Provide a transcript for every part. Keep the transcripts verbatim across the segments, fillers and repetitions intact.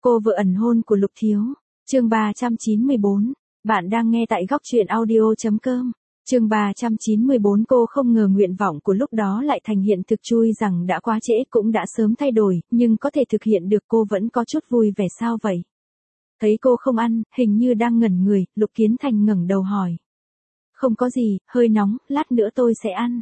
Cô vợ ẩn hôn của Lục Thiếu. Chương ba trăm chín mươi bốn. Bạn đang nghe tại góc truyện audio chấm com. Chương ba trăm chín mươi bốn. Cô không ngờ nguyện vọng của lúc đó lại thành hiện thực, chui rằng đã quá trễ, cũng đã sớm thay đổi, nhưng có thể thực hiện được cô vẫn có chút vui vẻ. Sao vậy? Thấy cô không ăn, hình như đang ngẩn người, Lục Kiến Thành ngẩng đầu hỏi. Không có gì, hơi nóng, lát nữa tôi sẽ ăn.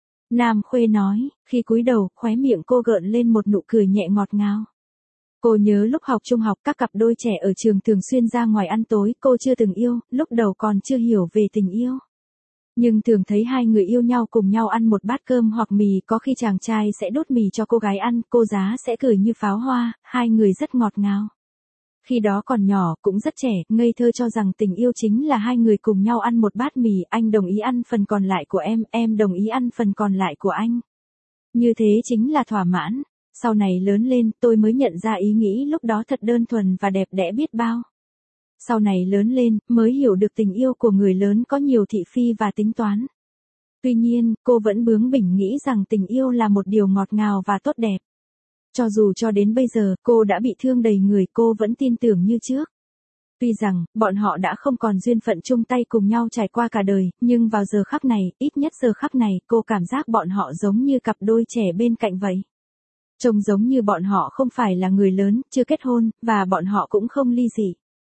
Nam Khuê nói, khi cúi đầu, khóe miệng cô gợn lên một nụ cười nhẹ ngọt ngào. Cô nhớ lúc học trung học, các cặp đôi trẻ ở trường thường xuyên ra ngoài ăn tối, cô chưa từng yêu, lúc đầu còn chưa hiểu về tình yêu. Nhưng thường thấy hai người yêu nhau cùng nhau ăn một bát cơm hoặc mì, có khi chàng trai sẽ đốt mì cho cô gái ăn, cô giá sẽ cười như pháo hoa, hai người rất ngọt ngào. Khi đó còn nhỏ, cũng rất trẻ, ngây thơ cho rằng tình yêu chính là hai người cùng nhau ăn một bát mì, anh đồng ý ăn phần còn lại của em, em đồng ý ăn phần còn lại của anh. Như thế chính là thỏa mãn. Sau này lớn lên, tôi mới nhận ra ý nghĩ lúc đó thật đơn thuần và đẹp đẽ biết bao. Sau này lớn lên, mới hiểu được tình yêu của người lớn có nhiều thị phi và tính toán. Tuy nhiên, cô vẫn bướng bỉnh nghĩ rằng tình yêu là một điều ngọt ngào và tốt đẹp. Cho dù cho đến bây giờ, cô đã bị thương đầy người, cô vẫn tin tưởng như trước. Tuy rằng, bọn họ đã không còn duyên phận chung tay cùng nhau trải qua cả đời, nhưng vào giờ khắc này, ít nhất giờ khắc này, cô cảm giác bọn họ giống như cặp đôi trẻ bên cạnh vậy. Trông giống như bọn họ không phải là người lớn, chưa kết hôn, và bọn họ cũng không ly dị.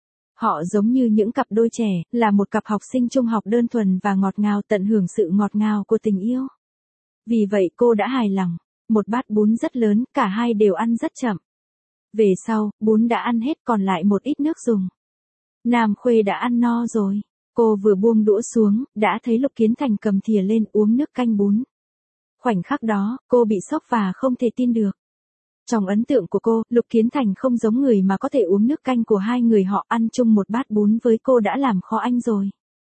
Họ giống như những cặp đôi trẻ, là một cặp học sinh trung học đơn thuần và ngọt ngào, tận hưởng sự ngọt ngào của tình yêu. Vì vậy cô đã hài lòng. Một bát bún rất lớn, cả hai đều ăn rất chậm. Về sau, bún đã ăn hết, còn lại một ít nước dùng. Nam Khuê đã ăn no rồi. Cô vừa buông đũa xuống, đã thấy Lục Kiến Thành cầm thìa lên uống nước canh bún. Khoảnh khắc đó, cô bị sốc và không thể tin được. Trong ấn tượng của cô, Lục Kiến Thành không giống người mà có thể uống nước canh của hai người họ, ăn chung một bát bún với cô đã làm khó anh rồi.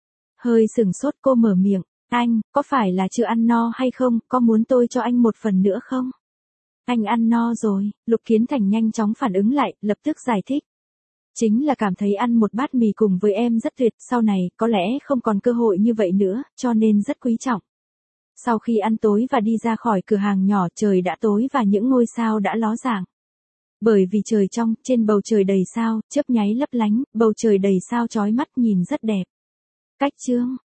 Hơi sửng sốt, cô mở miệng, anh, có phải là chưa ăn no hay không, có muốn tôi cho anh một phần nữa không? Anh ăn no rồi. Lục Kiến Thành nhanh chóng phản ứng lại, lập tức giải thích. Chính là cảm thấy ăn một bát mì cùng với em rất tuyệt, sau này, có lẽ không còn cơ hội như vậy nữa, cho nên rất quý trọng. Sau khi ăn tối và đi ra khỏi cửa hàng nhỏ, trời đã tối và những ngôi sao đã ló dạng. Bởi vì trời trong, trên bầu trời đầy sao, chớp nháy lấp lánh, bầu trời đầy sao chói mắt, nhìn rất đẹp. Cách chương